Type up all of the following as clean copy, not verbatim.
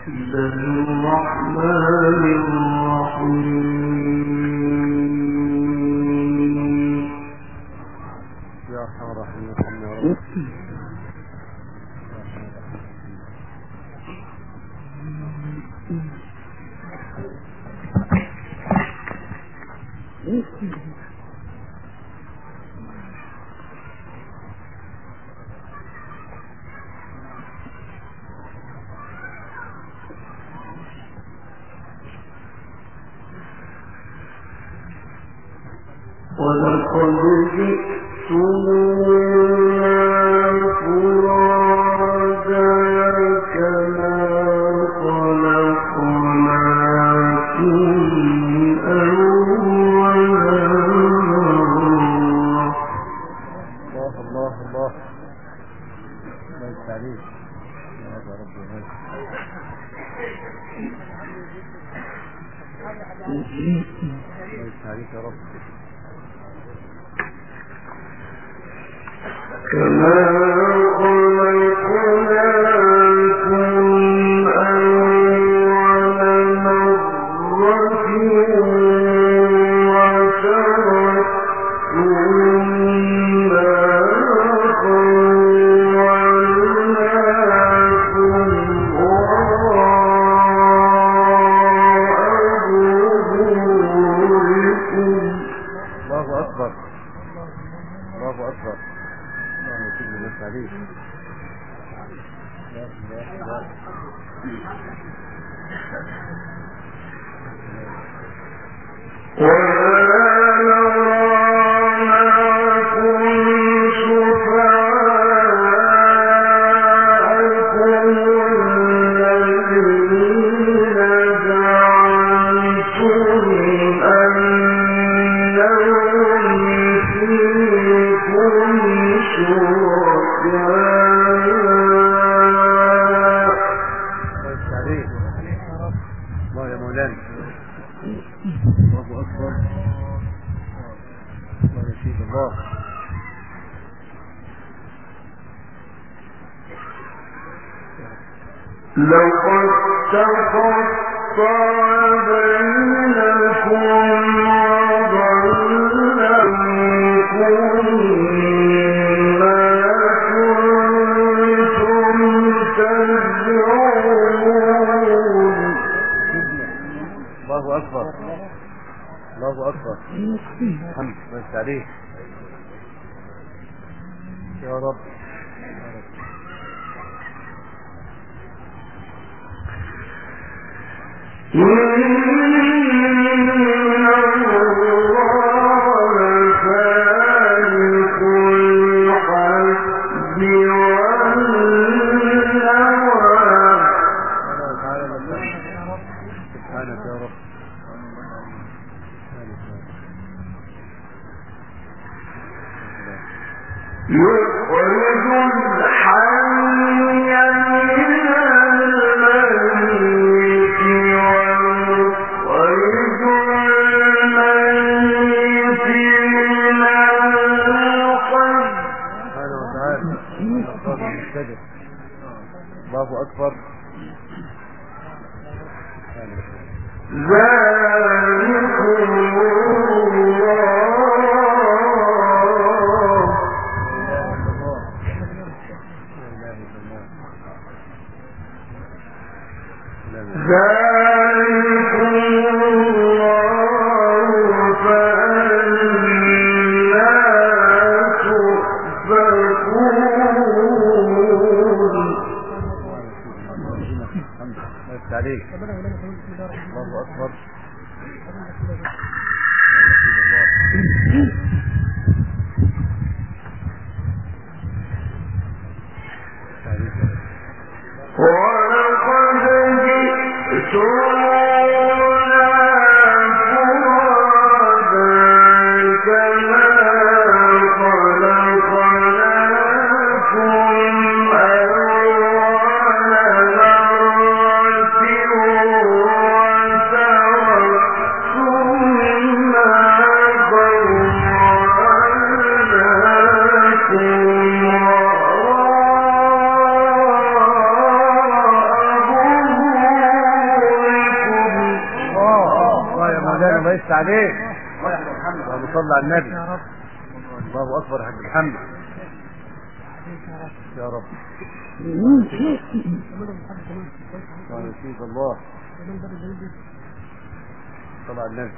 ولقد جئتمونا فرادا كما خلقناكم أول مرة. الله الله ليس عليك يا رب ليس عليك يا رب. كما خلقناكم أول مرة لقد تقطع بينكم وضل عنكم ما كنتم تزعمون. الله أكبر الله أكبر. الحمد لله عليك يا رب. الله أكبر. الله أكبر. ولقد جئتمونا فرادا كما خلقناكم يفتح عليك. اللهم صل على النبي. الله اكبر يا حاج محمد. يا رب. الله يسيد الله. صل على النبي.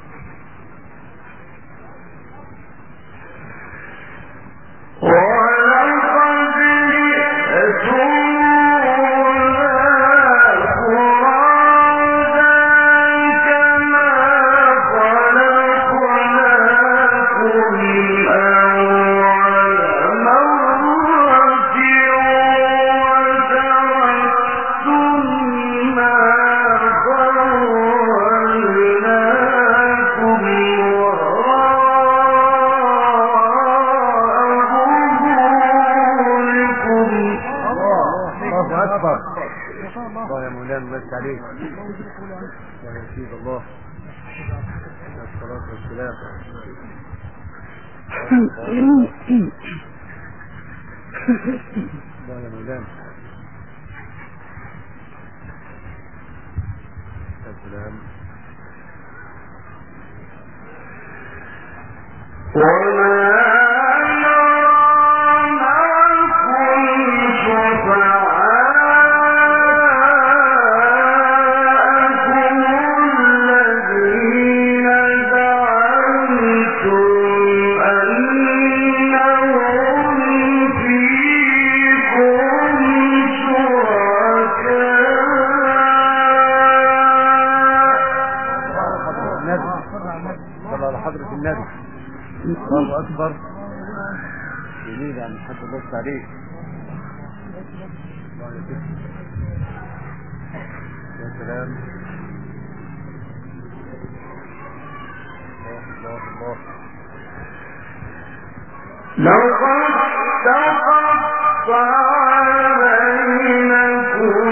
الله يا مولانا الله يفتح عليك. الله يسيد الله. الصلاة والسلام. الله يا مولانا. السلام. الله أكبر. جميل عن الحمد الله عليك. الله يسلمك. يا سلام. الله الله الله. لو تقطع بينكم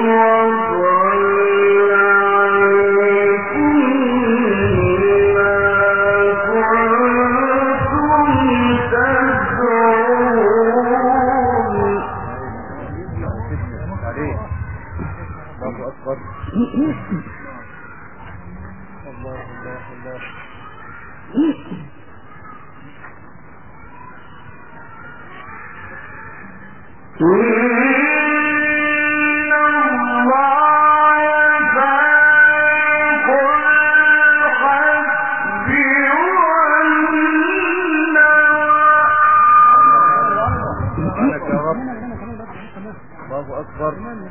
الله الله الله. الله أكبر.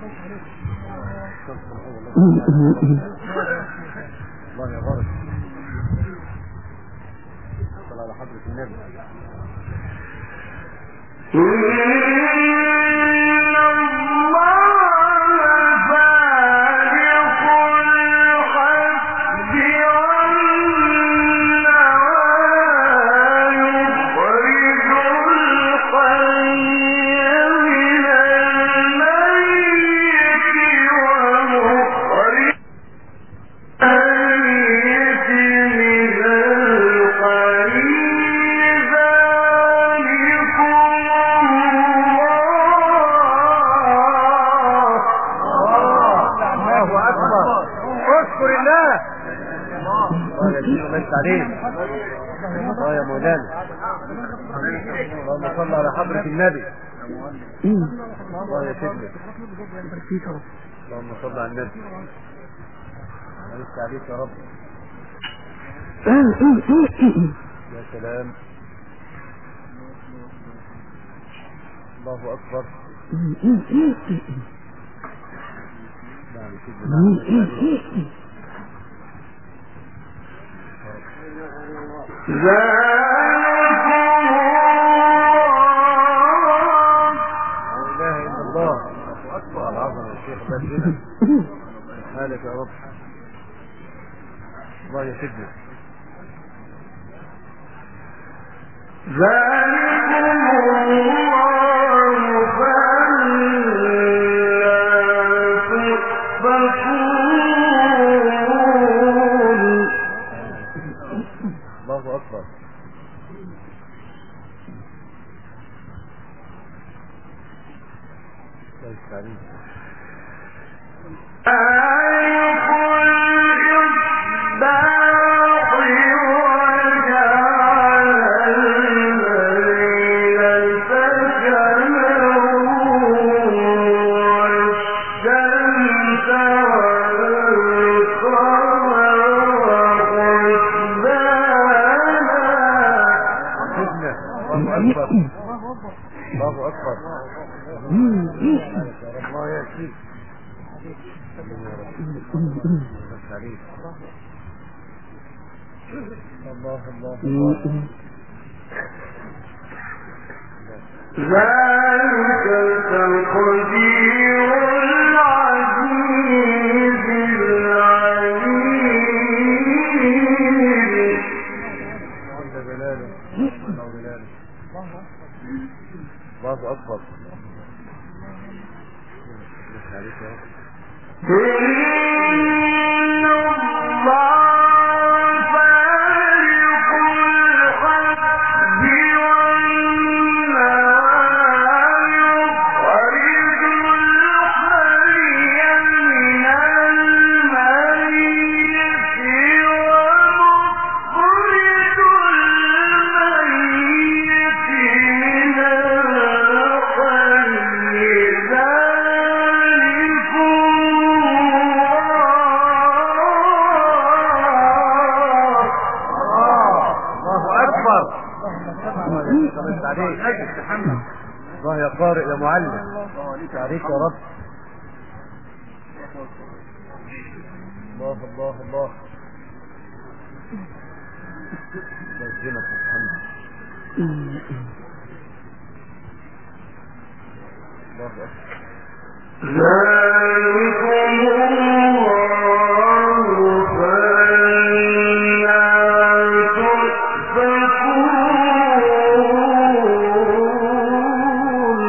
الله يا بارك. صل على حضرة النبي. عليه. الله يا مولانا. اللهم صل على حضرة النبي. الله يا سيدنا. اللهم صل على النبي. الله عليك يا رب. يا سلام. الله أكبر. نعم سيدنا. مالك يا رب. الله يسجد. ذلكم الله الله أكبر. الله يستعين. أيكم إصبار شيء. الله الله الله. ذلك تقدير العزيز العليم. الله أكبر. إن الله فارق الحب والنوى يخرج الحي من الميت ومخرج الميت من الله يا قارئ يا معلم. عليك يا رب. الله الله الله. يسلمك يا محمد. الله أكبر. ذلكم الله فأنا تؤفكون.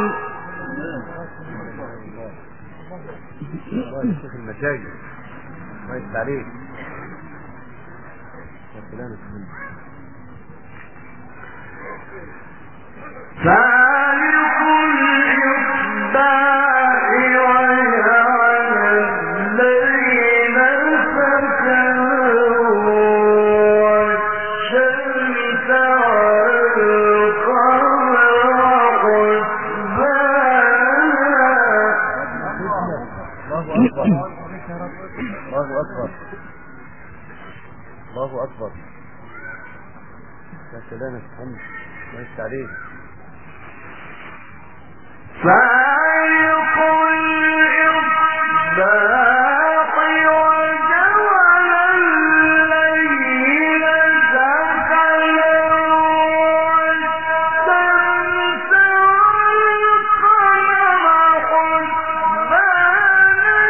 الله يشوف المشايخ. الله يفتح عليك. فالق الإصباح وجعل الليل سكنا والشمس والقمر حسبانا. الله أكبر. الله أكبر. يا سلام يا محمد. الله يفتح عليك. فالق الإصباح وجعل الليل سكنا والشمس والقمر حسبانا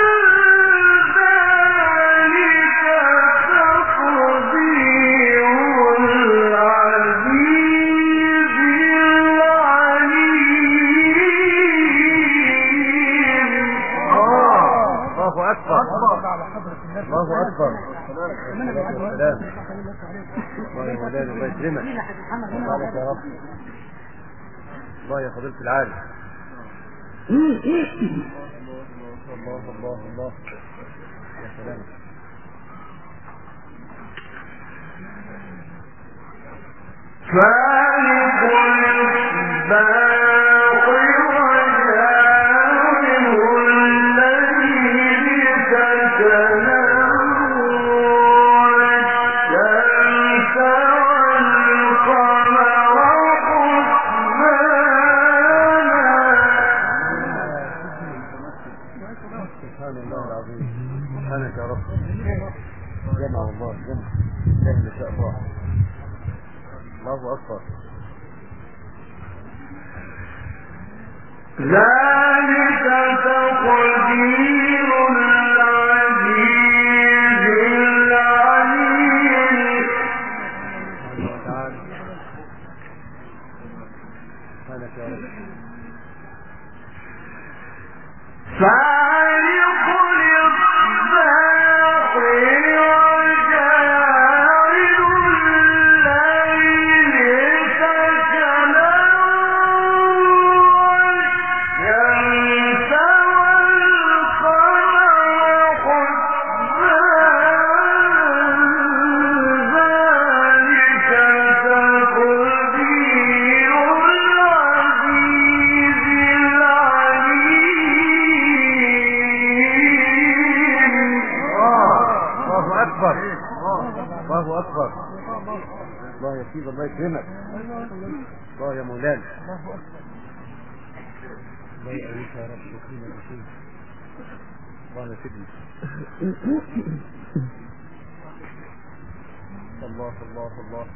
ذلك تقدير العزيز العليم. الله أكبر. الله أكبر. السلام. الله يا مولانا. الله يكرمك. الله يا رب. الله يا فضيلة العالم. الله الله الله. يا سلام. فالق الإصباح وجاعل الليل سكنا والشمس والقمر حسبانا. سبحان الله العظيم. سبحانك يا رب. جمع الله جمع. لا ما شاء الله. الله أكبر. ذلك تقدير العزيز العليم. سبحانه وتعالى. سبحانك يا رب. فالق الإصباح وجاعل الليل سكنا والشمس والقمر حسبانا ذلك تقدير العزيز العليم. الله أكبر. الله أكبر. الله يسيب. الله يكرمك. الله يا مولانا. الله يقويك يا رب وفينا الرسول وانا سيدنا الله الله الله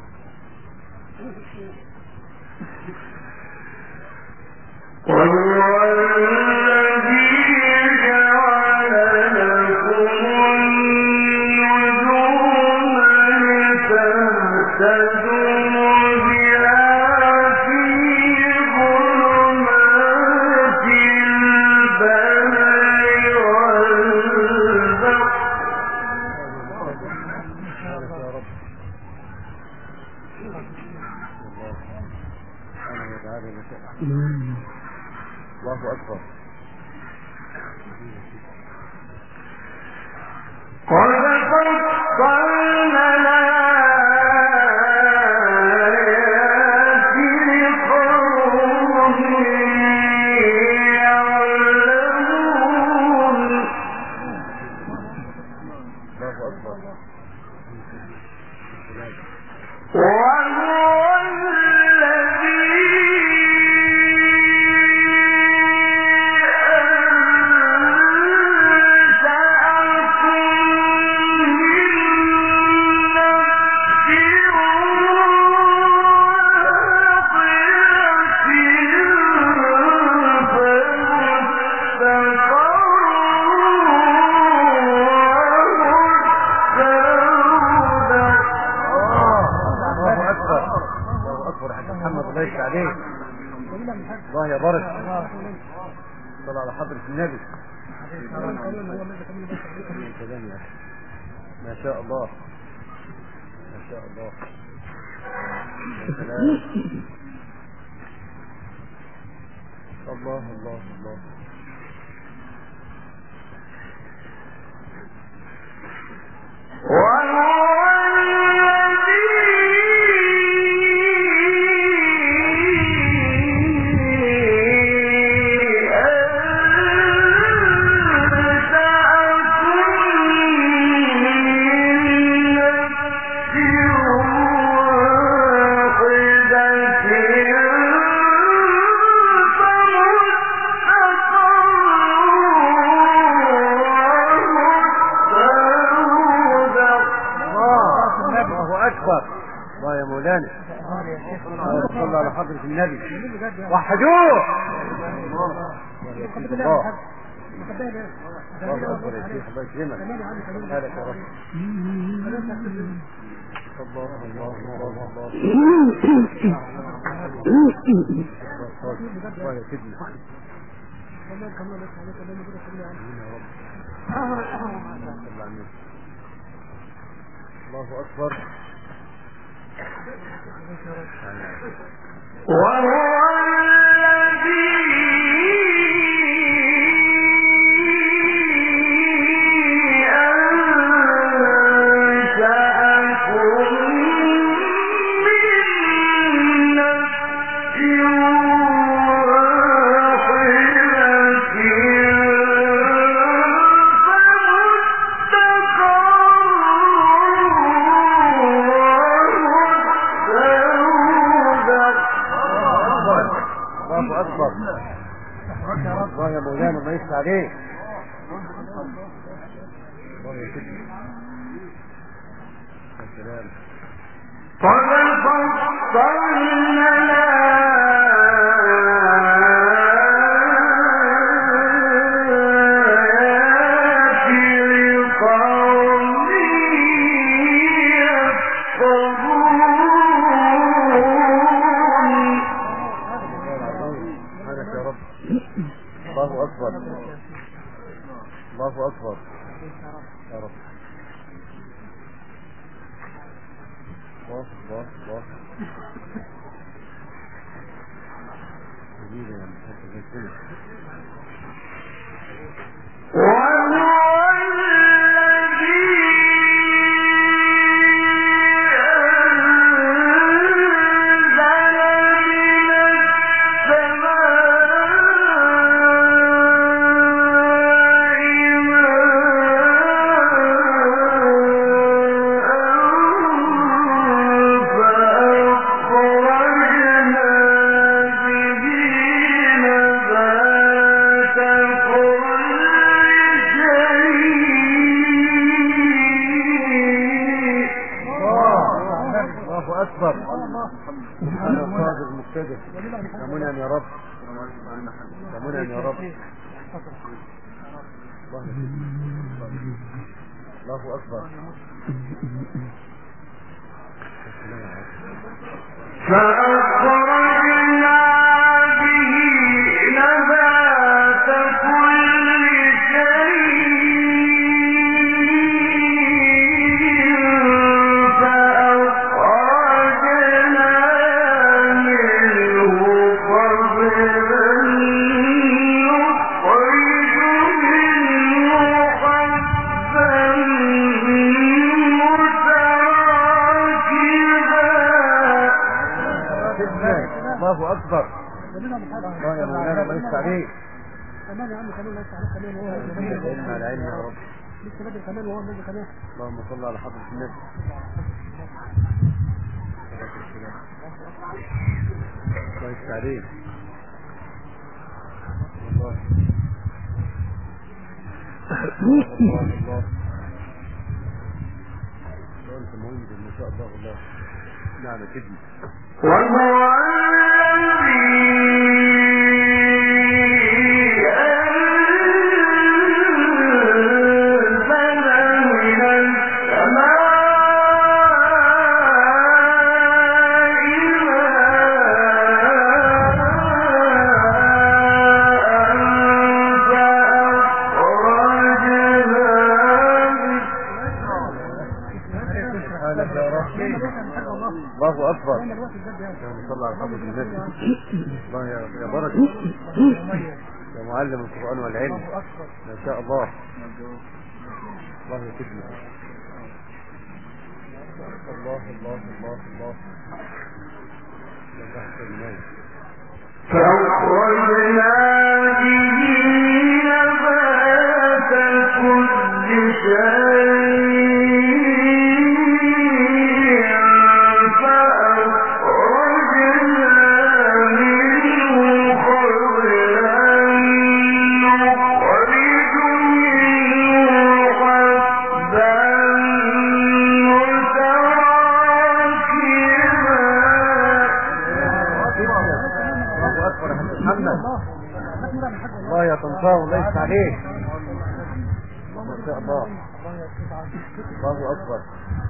الله أكبر قد فصلنا الآيات لقوم يعلمون الله أكبر عليه الله يا بارك صلى على حضرة النبي ما شاء الله ما شاء الله الله الله الله الله يا مولانا صلى على حضرة النبي وحدوه الله أكبر يا شيخ الله يكرمك مالك يا رب الله الله الله الله يا سيدنا الله أكبر وهو الذي أنشأكم من نفس الله أكبر الله يا مولانا ما يفتح عليك الله يا سيدنا السلام قد فصلنا الآيات لقوم يفقهون الله أكبر الله أكبر يا رب الله الله الله جميلة يا محمد فأخرجنا به نباتا كده يا منعم يا رب يا منعم يا رب. الله أكبر. فأخرجنا به نبات كل شيء فأخرجنا منه خضرا نخرج منه حبا الله أكبر. الله يا مولانا الله يفتح عليك. كمان يا عم كمان الله يفتح عليك كمان هو العلم على العلم يا رب. لسه بدري كمان وهو بدري كمان. اللهم صل على حضرة النبي. الله يفتح عليك. الله الله الله. انت مهندس ما شاء الله. والله نعم كده. وهو الله أكبر. اللهم صل على حضرة النبي. الله يا بركة يا معلم القرآن والعلم ما شاء الله. الله يكرمك. الله الله الله الله. فأخرجنا به نبات كل شيء الله يا طنطاوي الله يفتح عليك. ما شاء الله. الله أكبر.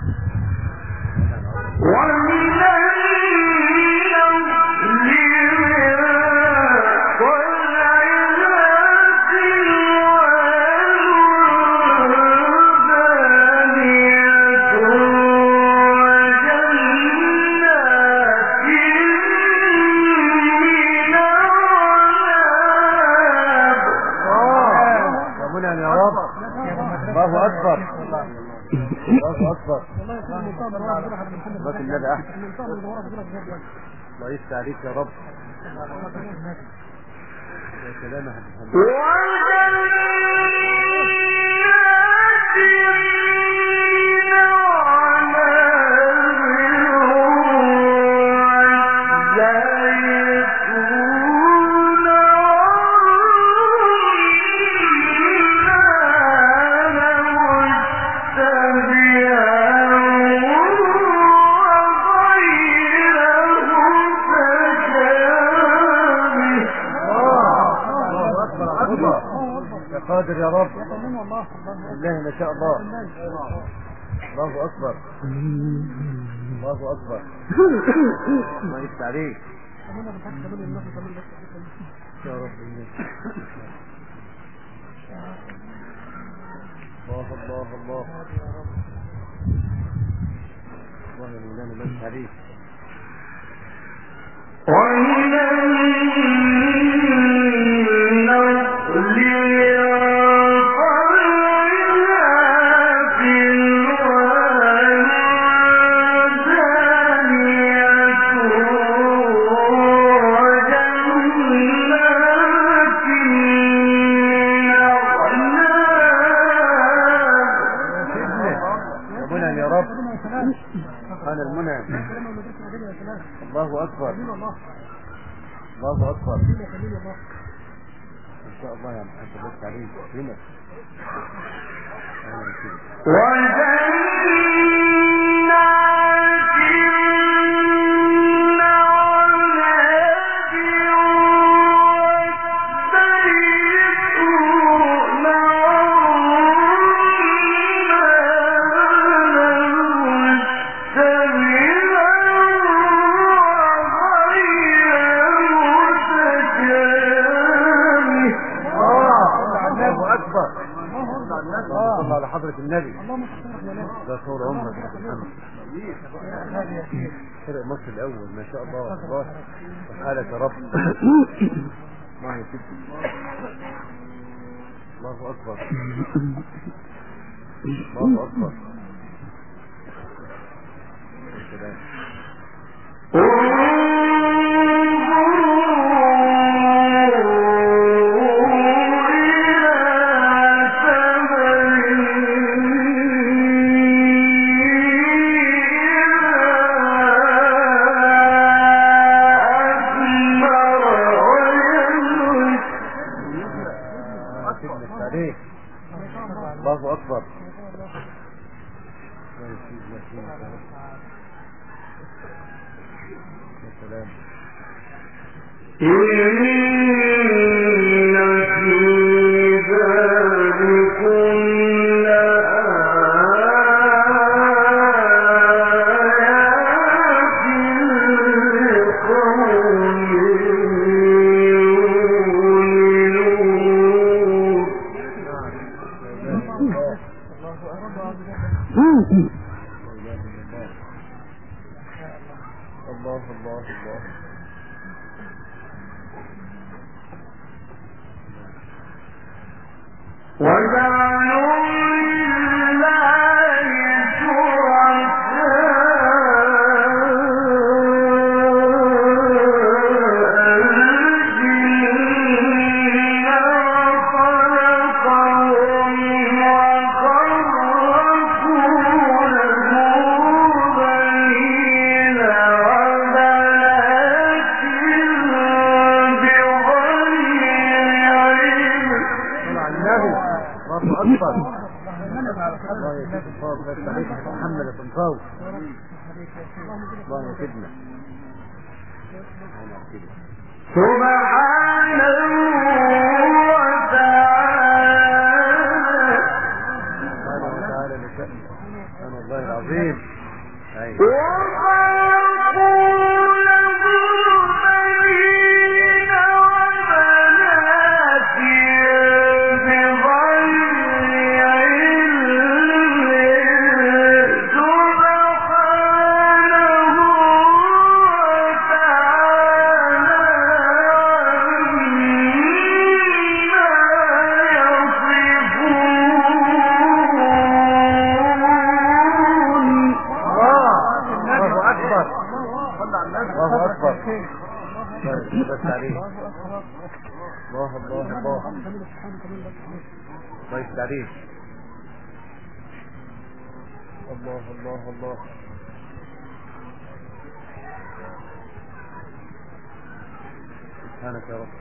الله أكبر. الله أكبر. الله النبي أحسن. الله يفتح عليك يا رب. يا سلام يا قادر يا رب. الله ما شاء الله. الله أكبر. الله أكبر. الله يفتح عليك يا رب. الله الله الله. الله يا مولانا الله يفتح عليك. سبحان المنعم. الله أكبر. الله أكبر. إن شاء الله يا محمد بس عليك هنا. وجنات صلى على حضرة النبي. اللهم صل على ده طول عمرك يا محمد. فرق مصر الأول ما شاء الله. الله سبحانك يا رب. الله يسلمك. الله أكبر. الله أكبر. السلام. الله أكبر. السلام. الله الله الله. وجعلوا لله أكبر. الله يسيب الصوت بس عليك محمد الطنطاوي. الله يسيبنا. سبحانه وتعالى لشأنه سبحان الله العظيم. بس عليه. الله الله الله. الله يستعين. الله الله الله. سبحانك يا رب.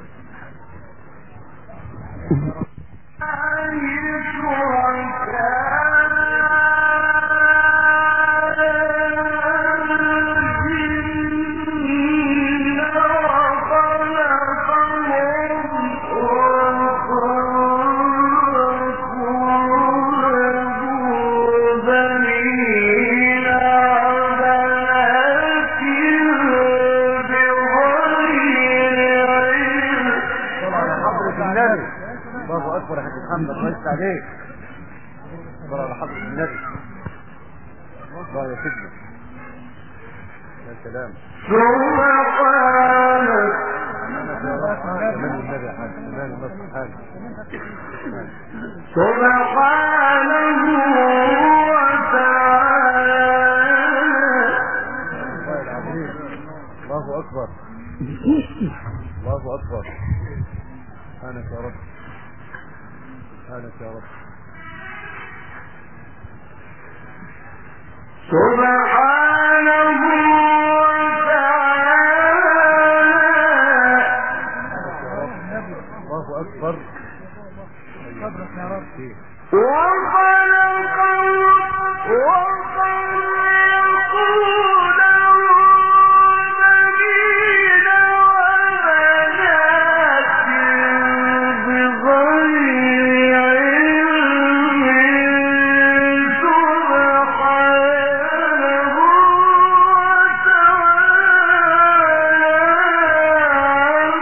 الله أكبر يا حاج محمد. الله يفتح عليك. صلى على حضرة النبي. الله يسلمك. يا سلام. كمان النبي يا حاج. كمان الله سبحانه. سبحانه وتعالى. الله العظيم. الله أكبر. الله أكبر. سبحانك يا رب. سبحانك يا رب. سبحانه وتعالى. الله أكبر. صبرك يا رب.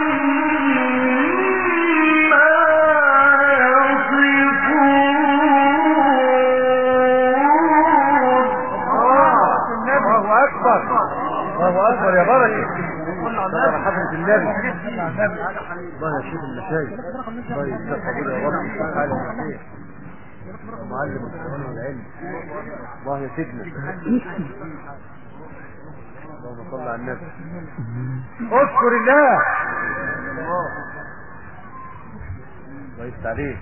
وخلق اكبر يا بركه. على حضرة النبي. الله يا شيخ المشايخ. الله يجزاك قبول يا رب. تعالى يا شيخ يا معلم القرآن والعلم. الله يا سيدنا. اللهم صل على النبي. اذكر الله. الله يفتح عليك.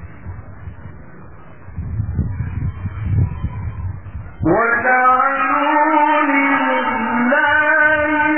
وجعلوا لله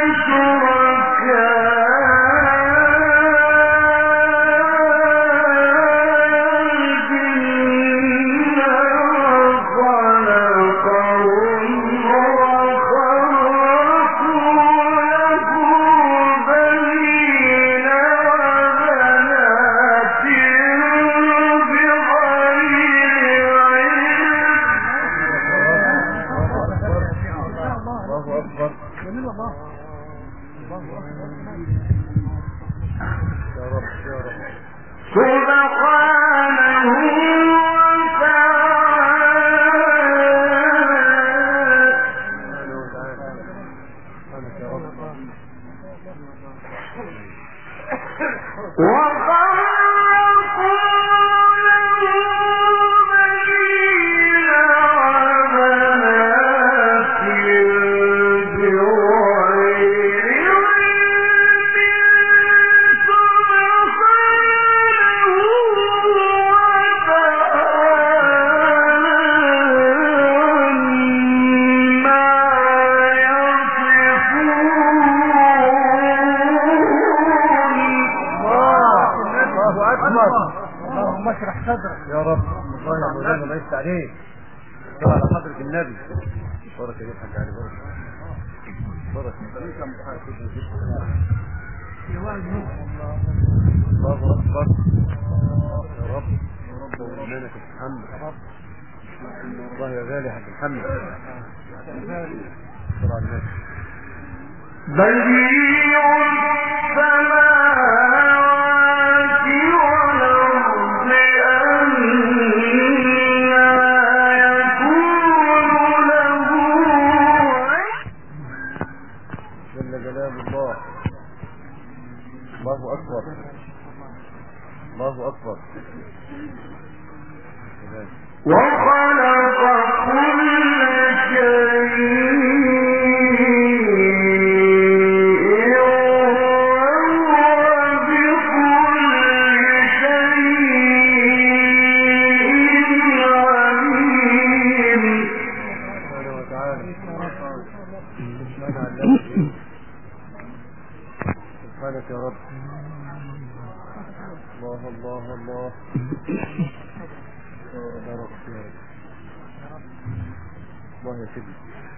اللهم اشرح صدرك يا رب. الله يا مولانا الله يفتح عليك. صل على حضرة النبي. بركة يا حاج علي. بركة الله اكبر يا رب. مولانا محمد. الله يا غالي حاج محمد. صل على النبي. بديع السماوات والأرض جل جلال الله. الله أكبر. الله أكبر. وخلق كل شيء سبحانك يا رب. الله الله الله يا رب يا رب. الله يا سيدي.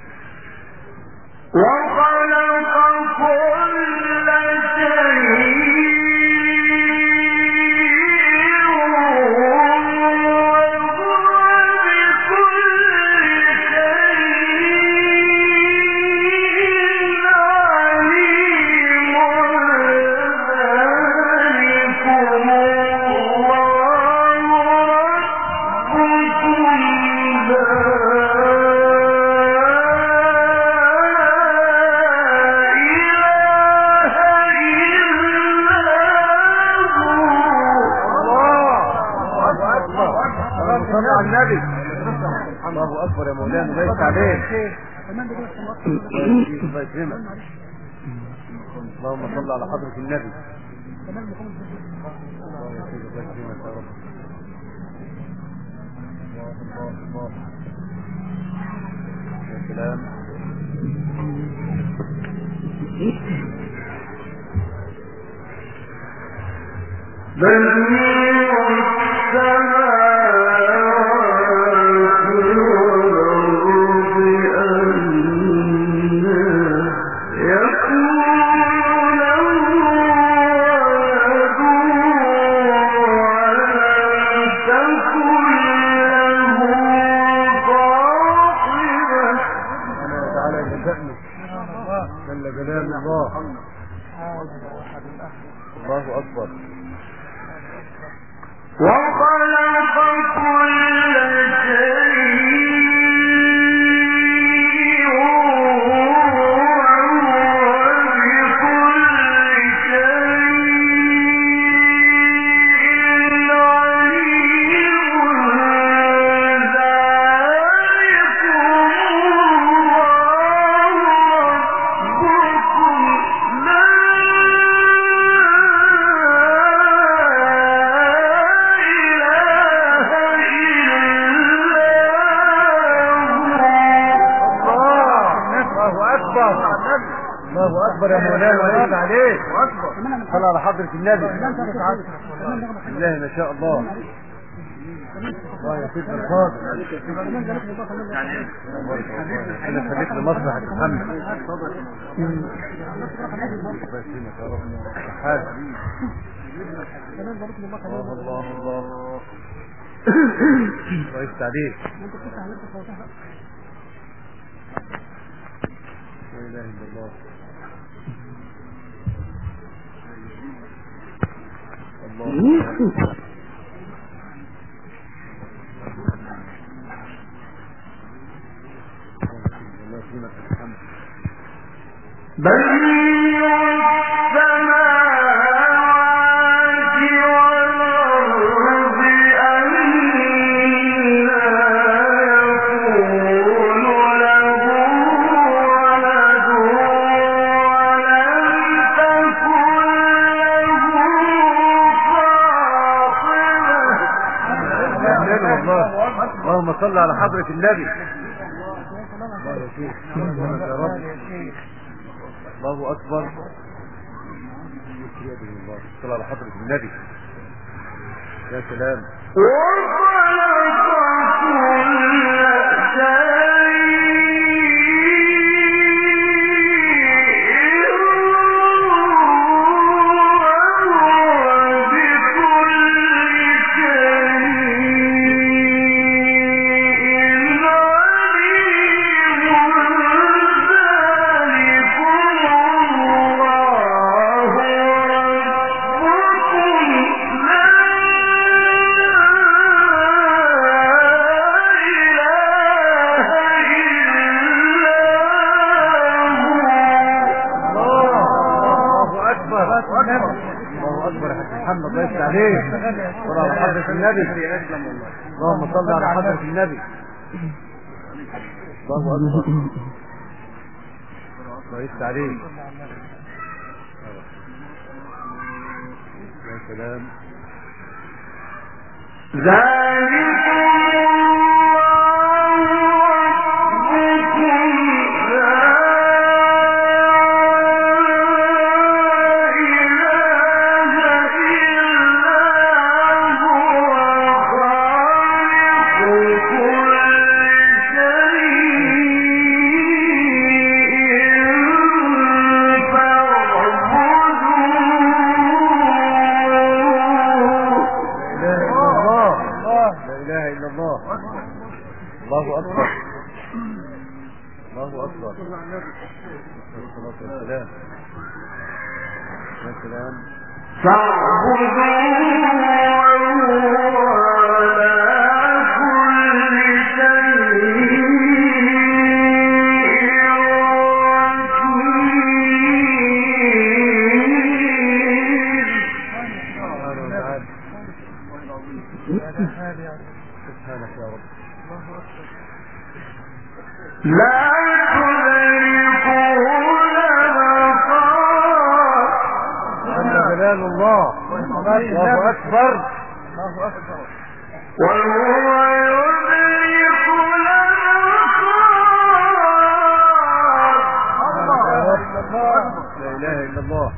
وخلق كل شيء النبي. الله اكبر يا مولانا الله يفتح عليك. الله يكرمك. اللهم صل على حضرة النبي. الله يا سيدي الله يكرمك يا رب. الله الله الله يا سلام. بديع السماوات جل جلال الله. الله أكبر. وخلق كل شيء وهو اكبر الله اكبر يا مولانا ويرضى عليك صل على حضرة النبي بالله ما شاء الله الله يا سيدنا الفاضل انا خليك لمصلحة محمد بس هنا يا رب حاج الله الله الله الله يفتح عليك لا اله الا الله الله اللهم صل على حضرة النبي الله يا شيخ يا رب الله اكبر صل على حضرة النبي يا سلام اللهم صل على حضرة النبي الله اكبر الله يفتح عليك يا سلام الله اكبر الله اكبر الصلاة والسلام يا سلام سبحانك يا رب لا تدركه الأبصار جلال الله الله أكبر الله أكبر وهو يدرك الأبصار لا إله إلا الله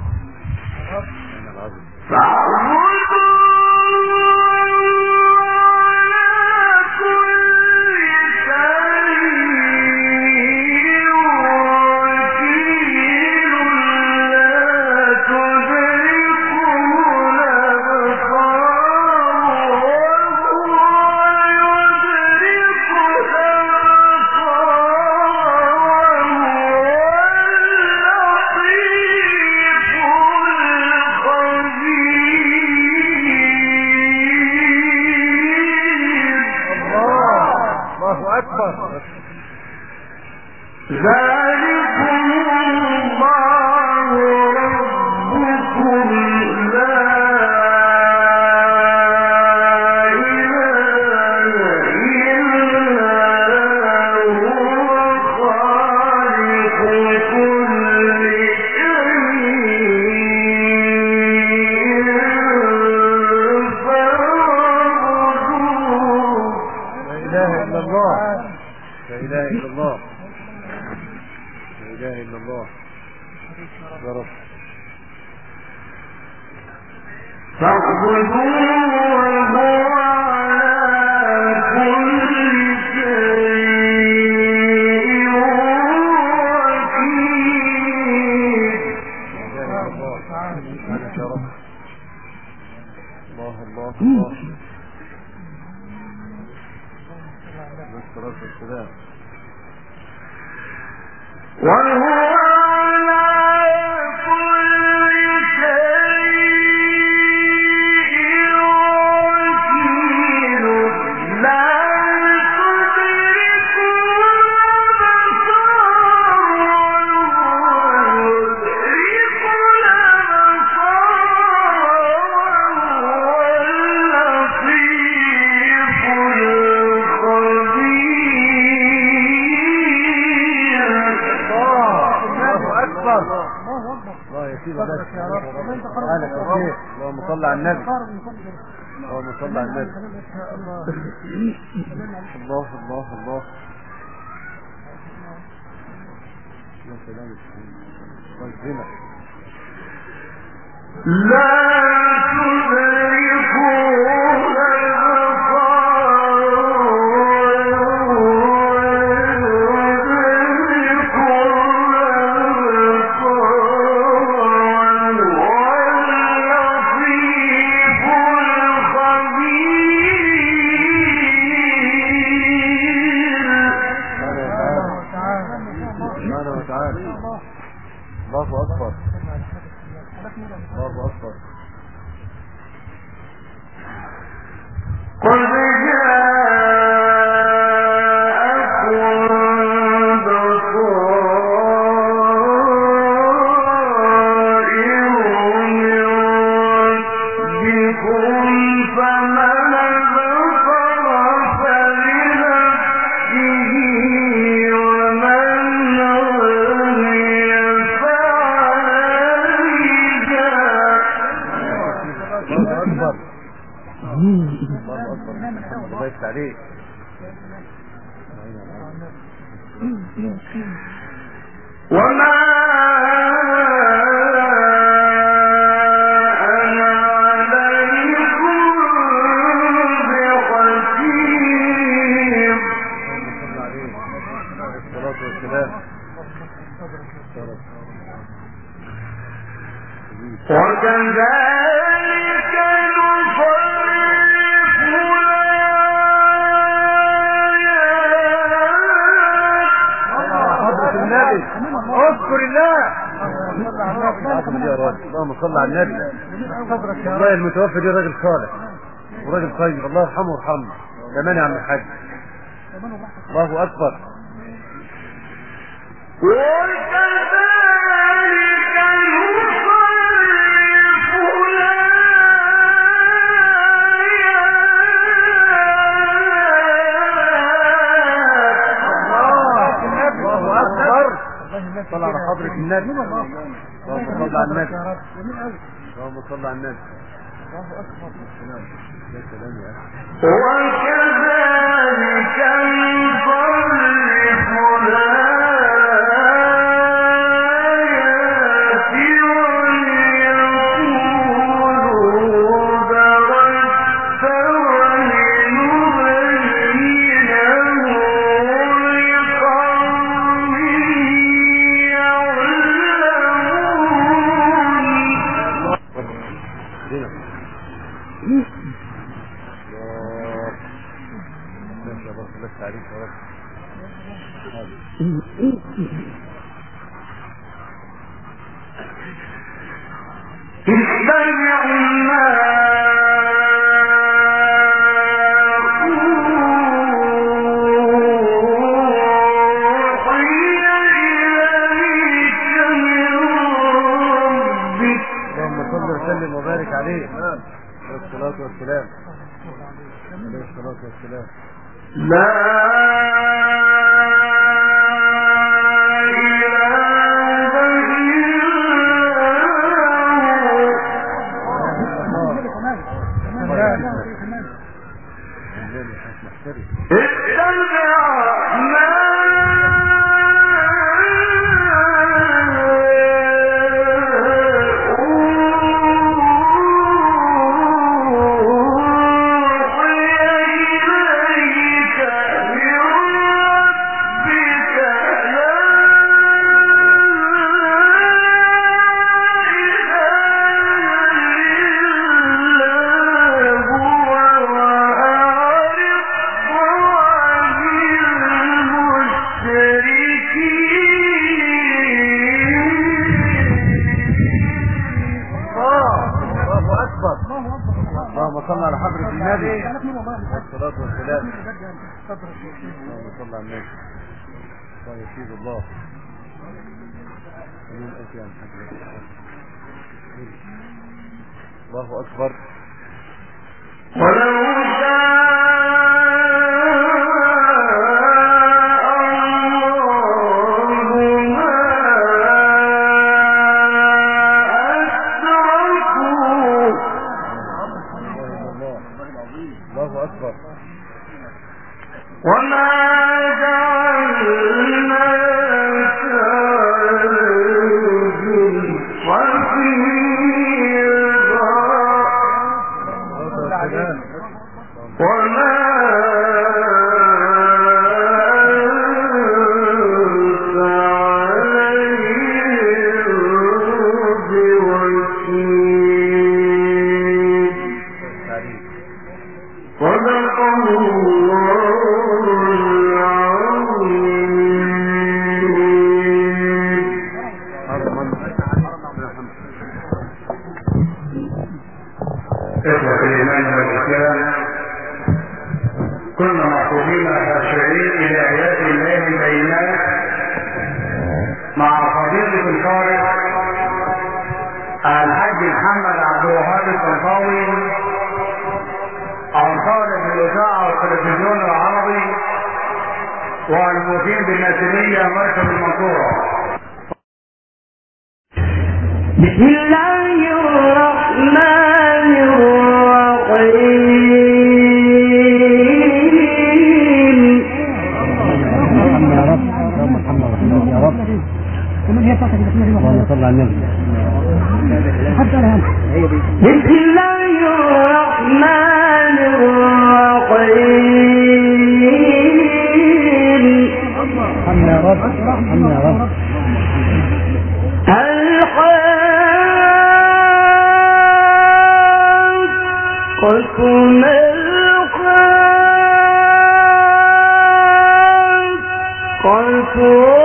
اله الا الله يا رب. اللهم صل على النبي. اللهم صل على النبي. الله الله الله. يا سلام. طيب لا اللهم صل على النبي. والله المتوفى ده راجل صالح وراجل طيب، الله يرحمه ويرحمه. كمان يا عم الحاج. الله اكبر. صل على حضرة النبي. اللهم صل على النبي. اللهم صل على النبي. الله اكبر. يا سلام يا اخي. وكذلك وسلم وبارك عليه عليه الصلاة والسلام. عليه الصلاة والسلام. اللهم صل على النبي. الله يسير الله. الله أكبر. ولو الله أكبر. وما جعلنا كنا مطلوبين خاشعين الى ايات الله البينات مع فضيلة القارئ الحاج محمد عبد الوهاب الطنطاوي القارئ بالاذاعه والتلفزيون العربي والمقيم بالناسميه مركز المنصوره. بسم الله الرحمن الرحيم. اللهم صل على النبي. بسم الله الرحمن الرحيم. رحمنا يا رب. رحمنا يا رب. الحاقة الحاقة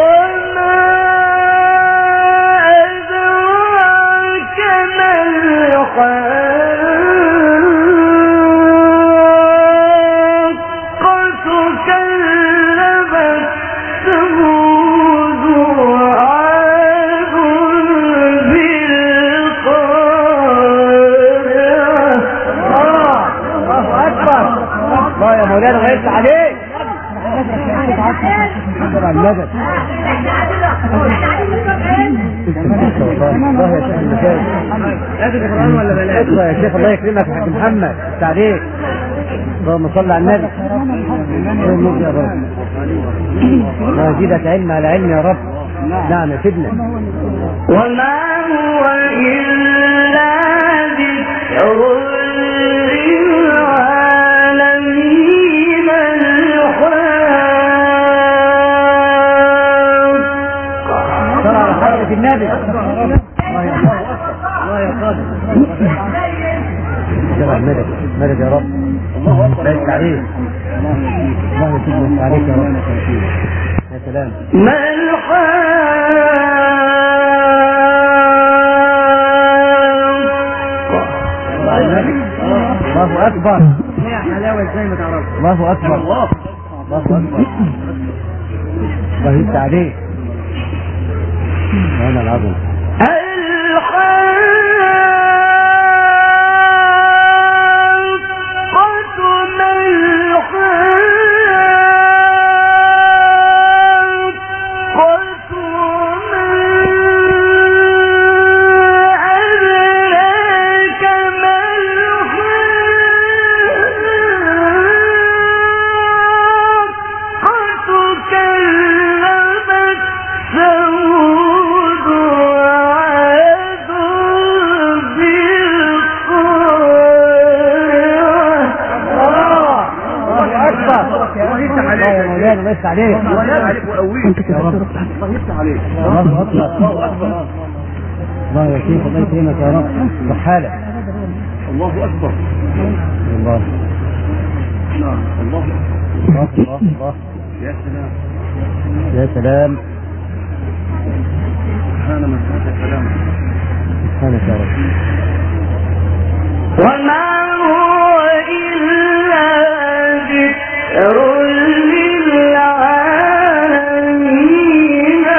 مولانا غيرت عليك. طبعا المدد. الله يا شيخ المجاز. لازم القرآن ولا بلاش؟ اقرأ يا شيخ الله يكرمك يا حاج محمد. عليك. اللهم صل على النبي. يا رب. ويزيدك علم على علم يا رب. نعم يا سيدنا. وما هو إلا ذكر النبي. الله يا قادر. جمع مدد مدد يا رب. الله اكبر. بارك عليك. الله يسلمك عليك يا رب. يا سلام. ما الله اكبر. يا حلاوه ازاي ما تعرفش. الله اكبر. الله اكبر. الله يفتح عليك. هذا العظم. الله يفتح عليك. الله عليك وقويك يا رب. الله يفتح عليك. الله اكبر. الله اكبر. الله يا شيخ الله يكرمك يا رب. بحالك. الله اكبر. الله. نعم الله. الله الله الله. يا سلام. يا سلام. سبحان من هذا الكلام. سبحانك يا رب. وما هو إلا ذكر ذكر للعالمين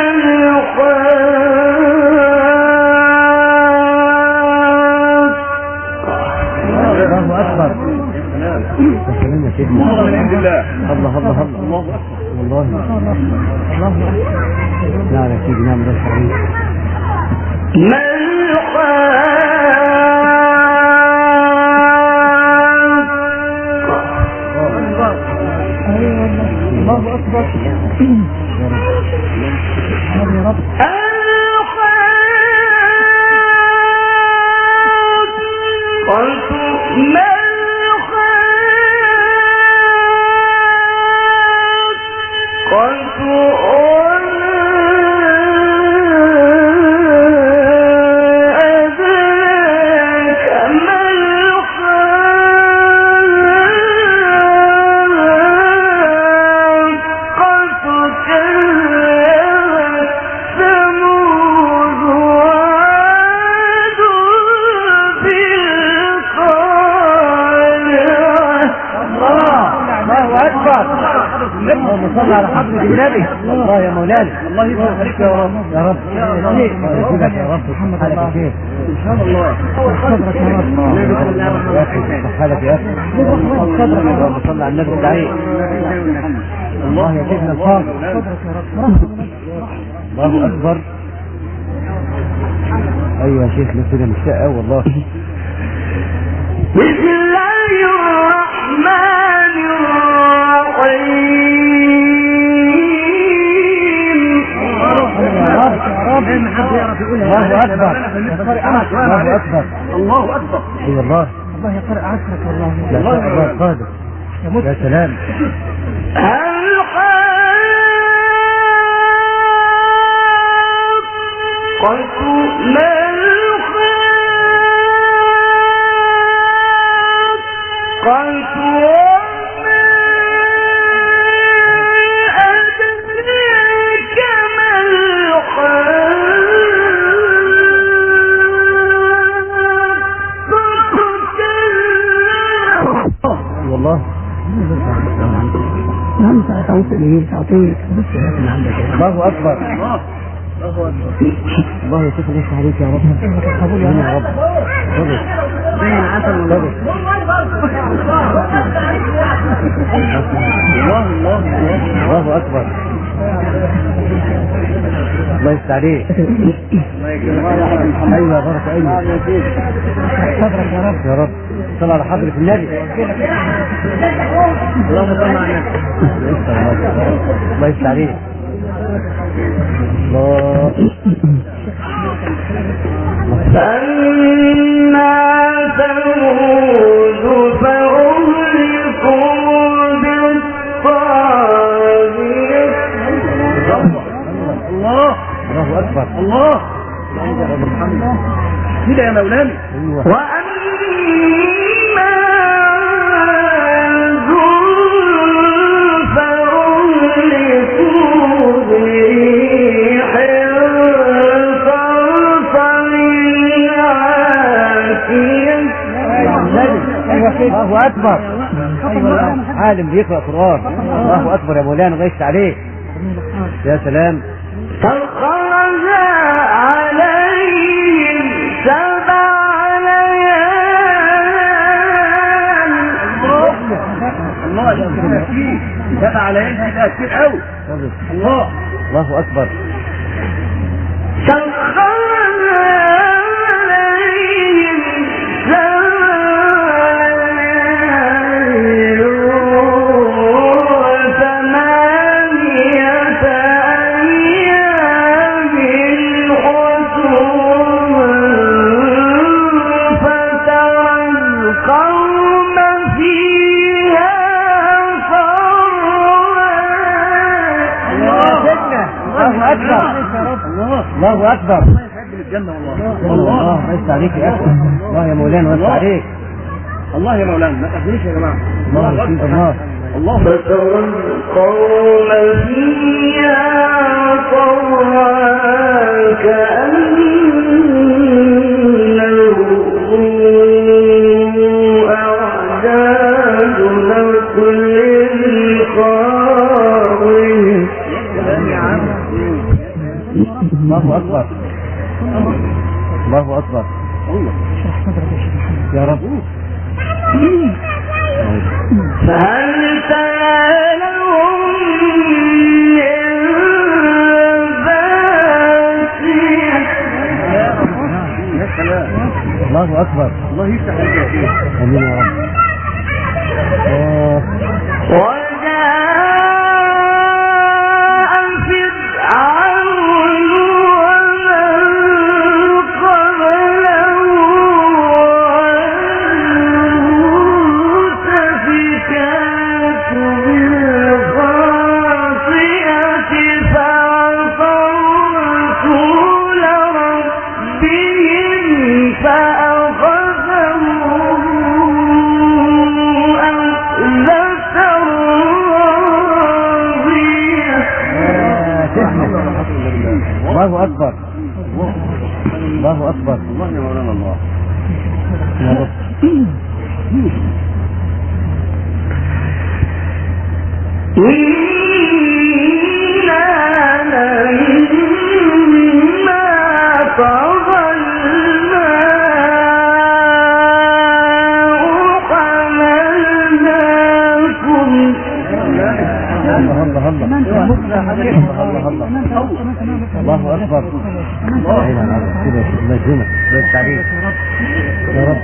الله أكبر. سلام يا سيدنا. الله من عند الله. الله الله الله. والله. الله. نعم يا سيدي، نعم ده الحريق. ما الله أكبر. يا رب. اللهم صل على حضرة النبي. الله يا مولانا. الله يسلمك عليك يا رب. يا رب. يا رب. يا رب. حالك يا شيخ. ان شاء الله. صدرك يا رب. حالك يا اخي. اللهم صل على النبي السعيد. الله يا شيخنا الفاضل. صدرك يا رب. الله اكبر. ايوه يا شيخ، نفسنا مشتاق والله. بسم الله الرحمن الرحيم. الله أكبر. الله أكبر. الله أكبر. أي الله. الله يقرأ عسرك والله. لا شاء الله قادر. يا سلام. والله نعم تعطيك الله أكبر. الله يشوف ليش عليك يا رب. قبول يا رب. صدق. الله أكبر. الله يفتح عليك. ايوه بارك. ايوه صدرك يا رب. يا رب صل على حضرة النبي. اللهم صل على النبي. الله يفتح عليك. الله. فأما ثمود فأهلكوا بالطاغية. الله أكبر. الله كده يا مولانا. وأما عاد فأهلكوا بريح صرصر عاتية. الله أكبر. عالم بيقرأ قرآن. الله أكبر يا مولانا، الله يفتح عليك. يا سلام. فخرج عليهم 7 ليال. الله يفتح فيه 7 ليال كده كتير قوي. الله أكبر. الله أكبر. الله يحب الجنة والله. الله يفتح عليك يا أخي. الله يا مولانا يفتح عليك. الله يا مولانا ما تأخذنيش يا جماعة. الله يسلمك. الله فترى القوم فيها صرعا كأنهم أعجاز نخل الله أكبر الله أكبر يا رب. فهل ترى لهم الله أكبر. الله يفتح عليك يا شيخ. آمين يا رب. الله أكبر الله أكبر. الله يا مولانا الله يا رب. الله أكبر. الله يجزمك بس عليك يا رب.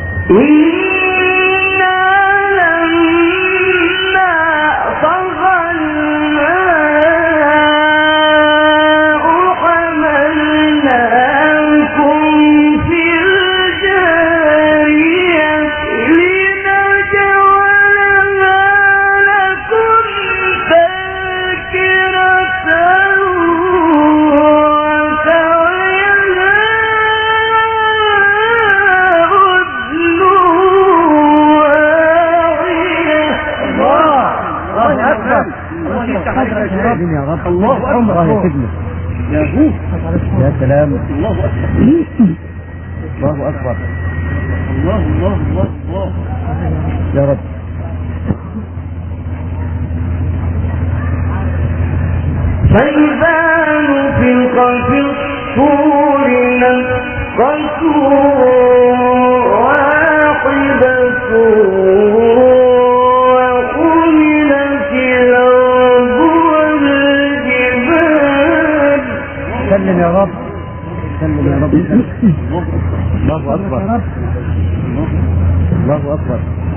يا رب. الله عمره يا سيدنا يا سلام. الله أكبر الله أكبر. الله الله الله الله يا رب. فإذا نفخ في الصور نفخة واحدة سلم يا رب سلم يا رب. الله أكبر الله أكبر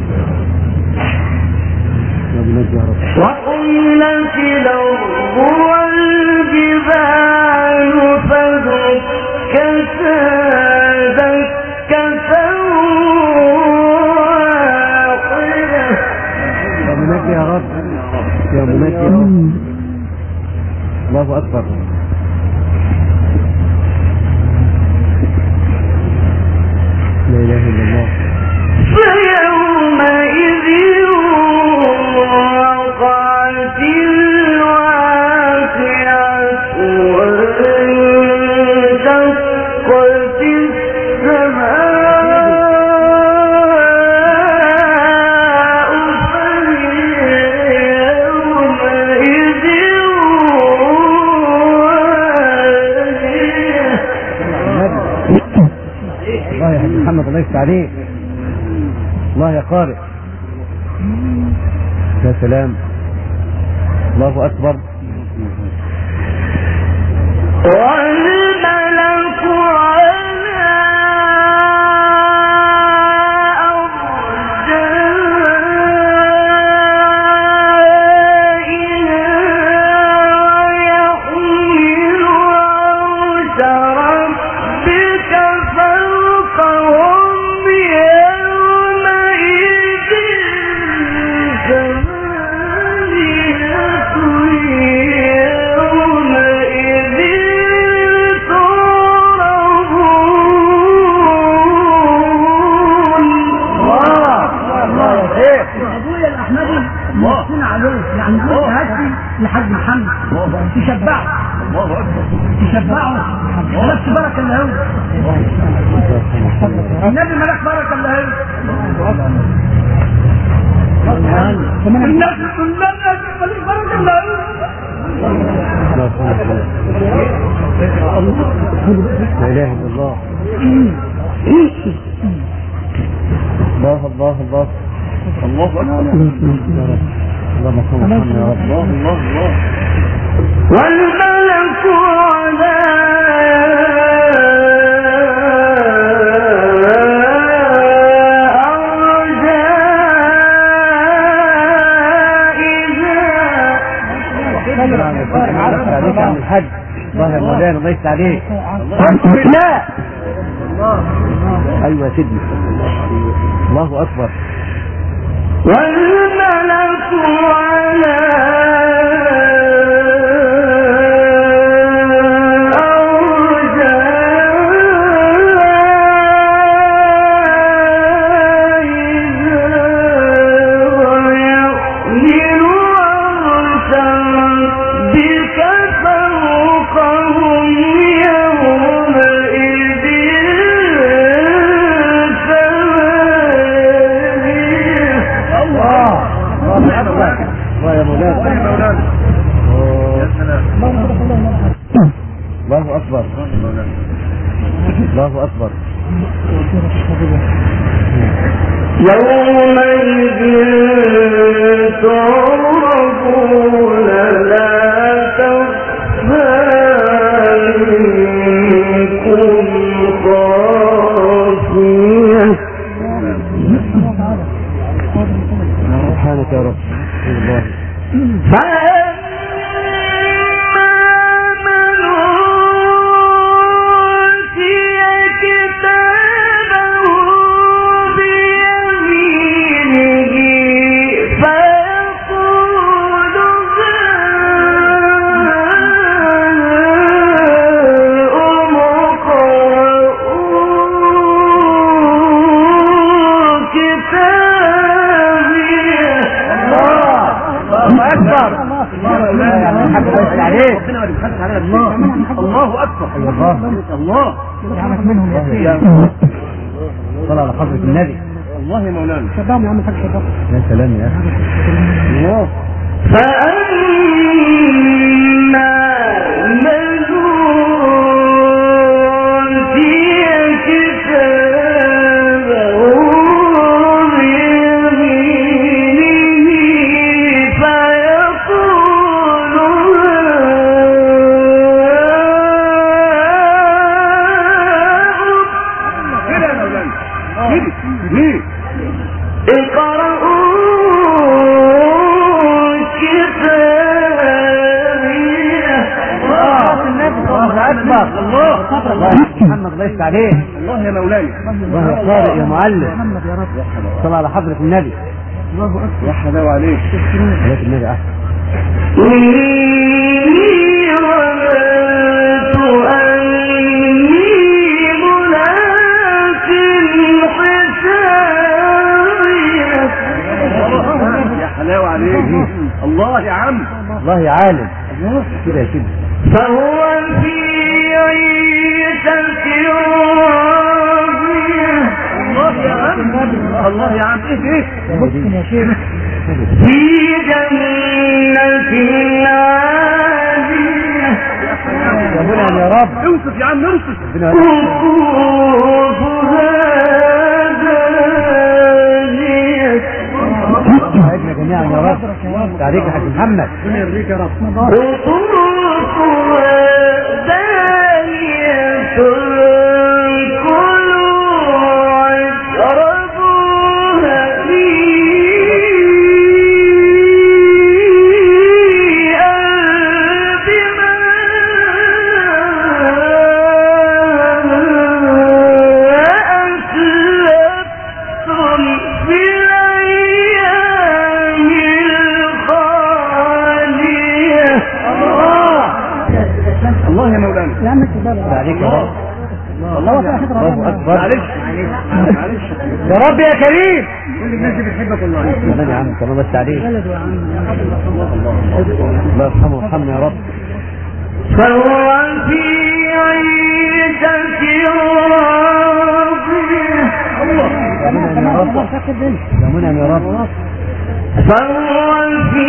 يا بلاد يا رب. وحملت الأرض والجبال فدكتا دكة واحدة. يا بلاد يا رب يا بلاد يا رب. الله أكبر. لا إله إلا الله. فيومئذ وقعت الواقعة وانشقت السماء فيومئذ الله يا حبيب محمد الله يفتح عليك. الله يا قارئ يا سلام. الله أكبر. والملك على أرجائها ويحمل عرش ربك فوقهم يومئذ يعني قلت هاتي لحاج محمد تشبعه ملكش بركة اللي هو النبي ملك بركة اللي هو الناس كلها ملك بركة اللي هو اله الا الله. الله الله الله الله اكبر. اللهم صل وسلم يا رب. الله الله الله. والملك على عليك عن الحج. الله يا مولانا الله يفتح عليك. لا ايوه يا سيدي. الله اكبر. والملك على الله أكبر. الله أكبر. يومئذ تعرضون لا تخفى منكم خافية. سبحانك يا رب. الله الله اكبر. الله منهم صلى على حضرة النبي. الله يا مولانا. شباب يا عم الحاج شباب. يا سلام يا اخي. الله. فأما من أوتي كتابه بيمينه محمد الله يفتح عليه. الله يا مولاي. الله يا قارئ يا معلم. صل على حضرة النبي. الله اكبر. يا حلاوة عليك. عليك النبي احسن. إني ظننت أني ملاق حسابي. يا حلاوة عليك. الله يا عم. الله يا عالم. كده يا سيدي. فهو في عيشة راضية. الله يا عم. الله يا عم. ايه يا شيخ. في جنة عالية. يا منعم يا رب. اوصف يا عم اوصف. قطوفها دانية. ساعدنا جميعا يا رب. تعليق يا حاج محمد. ربنا يرضيك يا رب. قطوفها دانية. الله يا مولانا. يا عم عليك يا رب. الله اكبر. معلش يا رب يا كريم. كل الناس بتحبك والله. يا عم كمان بس عليك. الله يرحمه ويرحمنا يا رب. فهو في عيشة راضية. يا منعم يا رب. فهو في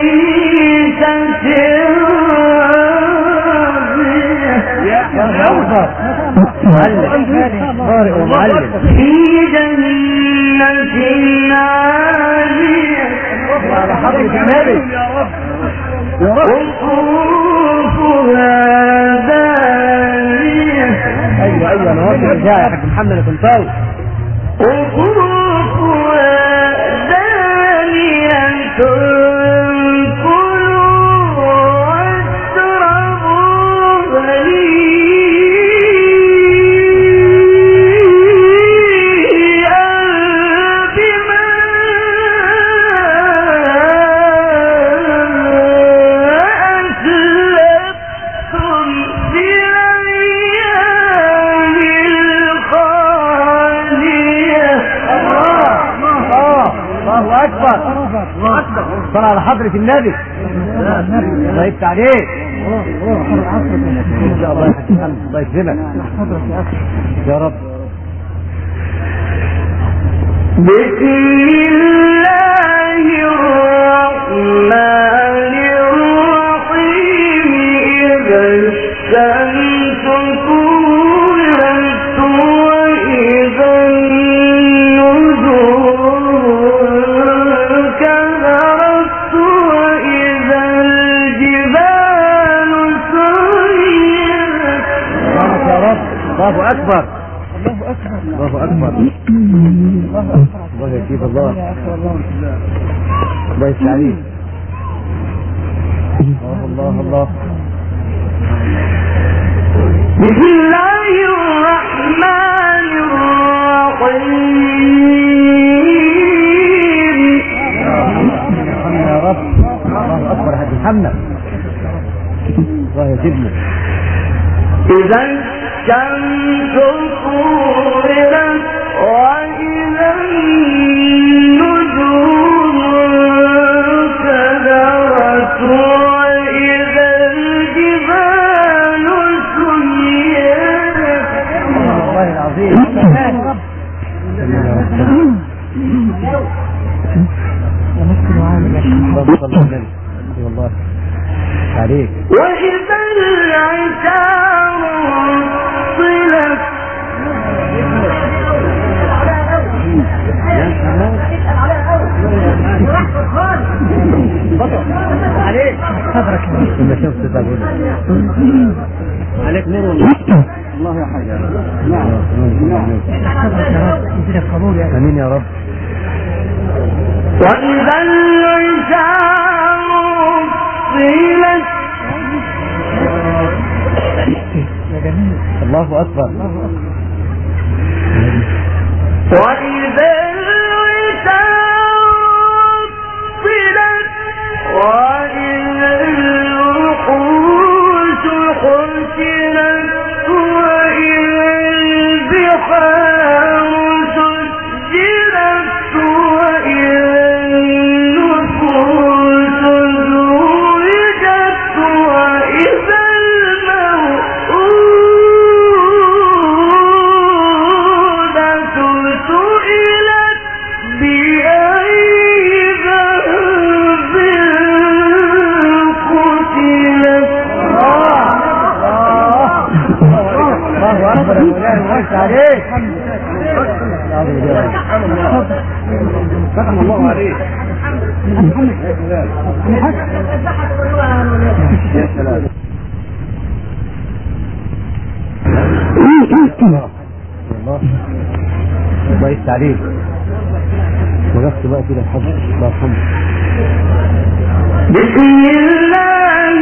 عيشة راضية. يا معلم قارئ ومعلم في جنة عالية على حضرة النبي قطوفها دانية. ايوه انا واقف الرجاء يا حاج محمد الكنطاوي. قطوفها دانية كلوا واشربوا هنيئا بما أسلفتم في الأيام الخالية. الله اكبر صلى على حضرة النبي الله يفتح عليك ان شاء الله يا حاج محمد الله يكرمك يا رب. بسم الله الرحمن الرحيم إذا الشمس كورت وإذا النجوم كدرت وإذا الجبال سيرت. يا رب الله اكبر الله اكبر الله يكفيك الله الله يفتح عليك الله بسم الله الرحمن الرحيم. يا رب الله اكبر يا حاج محمد الله يجبنا. إذا الشمس كورت وإذا النجوم كدرت وإذا الجبال سيرت. الله العظيم والله عليك. وإذا العشار صلت عليك صدرك لما شفت تقول عليك نور الله يا حاج. نعم امين يا رب. وإذا العشار صلت الله اكبر. وإذا العشار صلت وإذا الوحوش حشرت وإذا البحار سجرت وإذا النفوس زوجت وإذا الموءودة سئلت بأي ذنب قتلت. الله اكبر يا مولانا الله عليك فتح الله عليك يا سلام. الله يفتح عليك وقفت بقى كده الحج الله يرحمه. بسم الله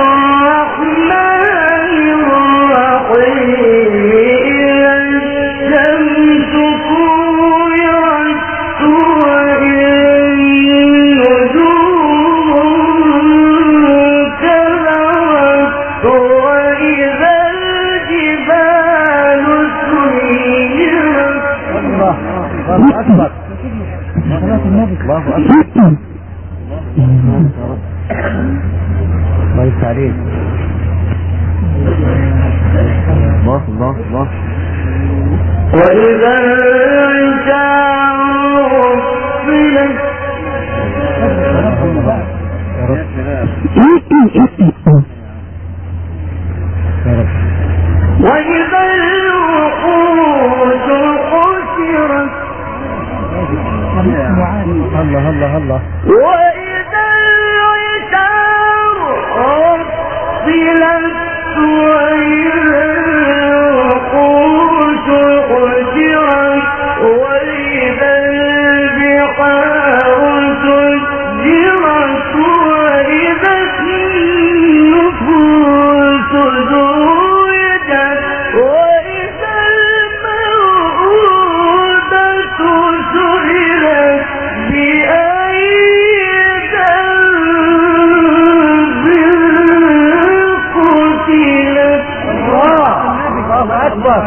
الرحمن الرحيم إذا الشمس كورت وإذا النجوم كدرت وإذا الجبال سيرت. الله اكبر الله اكبر الله يفتح عليك الله وإذا العشار صلت وإذا الوحوش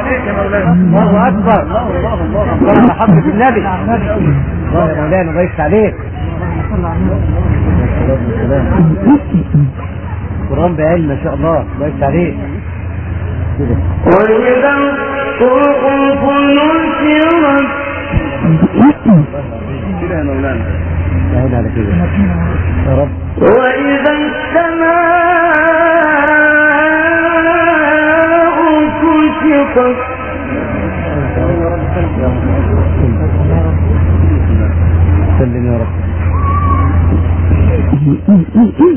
الله اكبر. الله على حضرة النبي. الله يا مولانا الله يفتح عليك. القرآن بعلم ما شاء الله. الله يفتح عليك. وإذا الصحف نشرت كده يا مولانا. سهل على كده يا رب. وإذا السماء كشطت سلم يا رب.